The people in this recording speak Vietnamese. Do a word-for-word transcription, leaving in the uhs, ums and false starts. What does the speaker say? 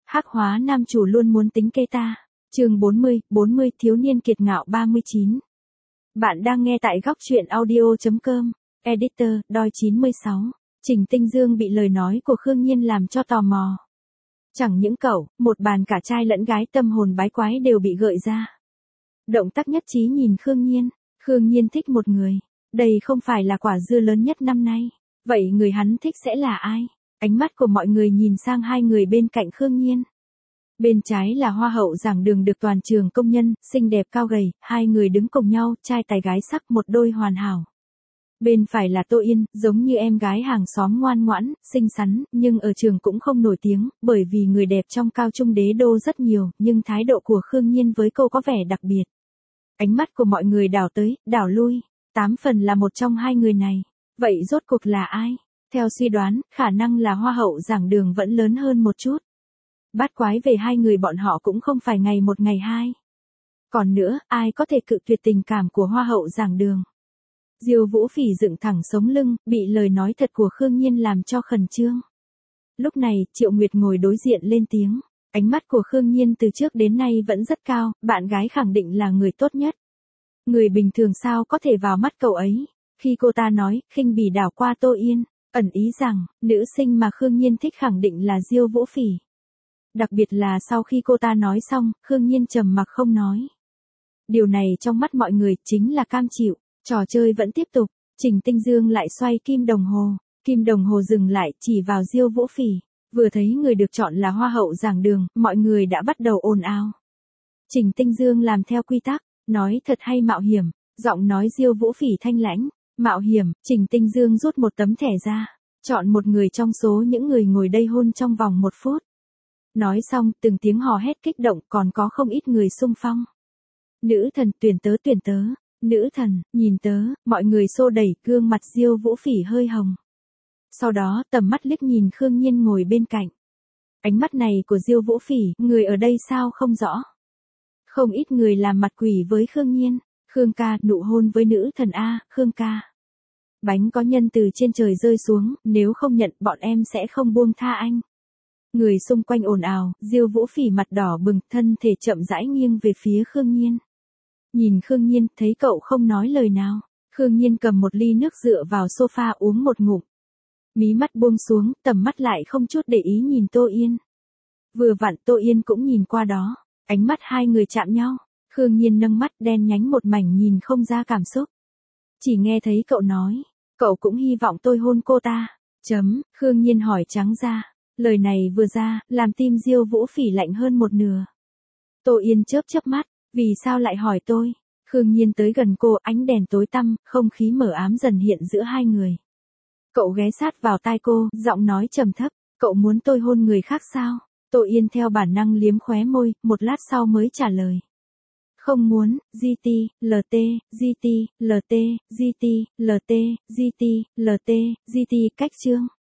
Hắc hóa nam chủ luôn muốn tính kế ta. Chương bốn mươi, bốn mươi thiếu niên kiệt ngạo ba mươi chín. Bạn đang nghe tại góc truyện audio chấm com. Editor, đoi chín mươi sáu. Trình Tinh Dương bị lời nói của Khương Nhiên làm cho tò mò. Chẳng những cậu, một bàn cả trai lẫn gái tâm hồn bái quái đều bị gợi ra. Động tác nhất trí nhìn Khương Nhiên. Khương Nhiên thích một người. Đây không phải là quả dưa lớn nhất năm nay. Vậy người hắn thích sẽ là ai? Ánh mắt của mọi người nhìn sang hai người bên cạnh Khương Nhiên. Bên trái là hoa hậu giảng đường được toàn trường công nhân, xinh đẹp cao gầy, hai người đứng cùng nhau, trai tài gái sắc một đôi hoàn hảo. Bên phải là Tô Yên, giống như em gái hàng xóm ngoan ngoãn, xinh xắn, nhưng ở trường cũng không nổi tiếng, bởi vì người đẹp trong cao trung đế đô rất nhiều, nhưng thái độ của Khương Nhiên với cô có vẻ đặc biệt. Ánh mắt của mọi người đảo tới, đảo lui, tám phần là một trong hai người này. Vậy rốt cuộc là ai? Theo suy đoán, khả năng là hoa hậu giảng đường vẫn lớn hơn một chút. Bát quái về hai người bọn họ cũng không phải ngày một ngày hai. Còn nữa, ai có thể cự tuyệt tình cảm của hoa hậu giảng đường? Diêu Vũ Phỉ dựng thẳng sống lưng, bị lời nói thật của Khương Nhiên làm cho khẩn trương. Lúc này, Triệu Nguyệt ngồi đối diện lên tiếng. Ánh mắt của Khương Nhiên từ trước đến nay vẫn rất cao, bạn gái khẳng định là người tốt nhất. Người bình thường sao có thể vào mắt cậu ấy? Khi cô ta nói, khinh bỉ đảo qua Tô Yên, ẩn ý rằng, nữ sinh mà Khương Nhiên thích khẳng định là Diêu Vũ Phỉ. Đặc biệt là sau khi cô ta nói xong, Khương Nhiên trầm mặc không nói. Điều này trong mắt mọi người chính là cam chịu, trò chơi vẫn tiếp tục, Trình Tinh Dương lại xoay kim đồng hồ, kim đồng hồ dừng lại chỉ vào Diêu Vũ Phỉ, vừa thấy người được chọn là hoa hậu giảng đường, mọi người đã bắt đầu ồn ào. Trình Tinh Dương làm theo quy tắc, nói thật hay mạo hiểm, giọng nói Diêu Vũ Phỉ thanh lãnh, mạo hiểm, Trình Tinh Dương rút một tấm thẻ ra, chọn một người trong số những người ngồi đây hôn trong vòng một phút. Nói xong, từng tiếng hò hét kích động còn có không ít người xung phong. Nữ thần, tuyển tớ tuyển tớ, nữ thần, nhìn tớ, mọi người xô đẩy, gương mặt Diêu Vũ Phỉ hơi hồng. Sau đó, tầm mắt liếc nhìn Khương Nhiên ngồi bên cạnh. Ánh mắt này của Diêu Vũ Phỉ, người ở đây sao không rõ. Không ít người làm mặt quỷ với Khương Nhiên. Khương ca, nụ hôn với nữ thần A, Khương ca. Bánh có nhân từ trên trời rơi xuống, nếu không nhận bọn em sẽ không buông tha anh. Người xung quanh ồn ào, Diêu Vũ Phỉ mặt đỏ bừng, thân thể chậm rãi nghiêng về phía Khương Nhiên. Nhìn Khương Nhiên, thấy cậu không nói lời nào. Khương Nhiên cầm một ly nước dựa vào sofa uống một ngụm. Mí mắt buông xuống, tầm mắt lại không chút để ý nhìn Tô Yên. Vừa vặn Tô Yên cũng nhìn qua đó, ánh mắt hai người chạm nhau. Khương Nhiên nâng mắt đen nhánh một mảnh nhìn không ra cảm xúc. Chỉ nghe thấy cậu nói, cậu cũng hy vọng tôi hôn cô ta. Chấm, Khương Nhiên hỏi trắng ra. Lời này vừa ra, làm tim Diêu Vũ Phỉ lạnh hơn một nửa. Tô Yên chớp chớp mắt, vì sao lại hỏi tôi? Khương Nhiên tới gần cô, ánh đèn tối tăm, không khí mờ ám dần hiện giữa hai người. Cậu ghé sát vào tai cô, giọng nói trầm thấp, cậu muốn tôi hôn người khác sao? Tô Yên theo bản năng liếm khóe môi, một lát sau mới trả lời. Không muốn, giê tê, lờ tê, giê tê, lờ tê, giê tê, lờ tê, giê tê, lờ tê, giê tê, cách chương.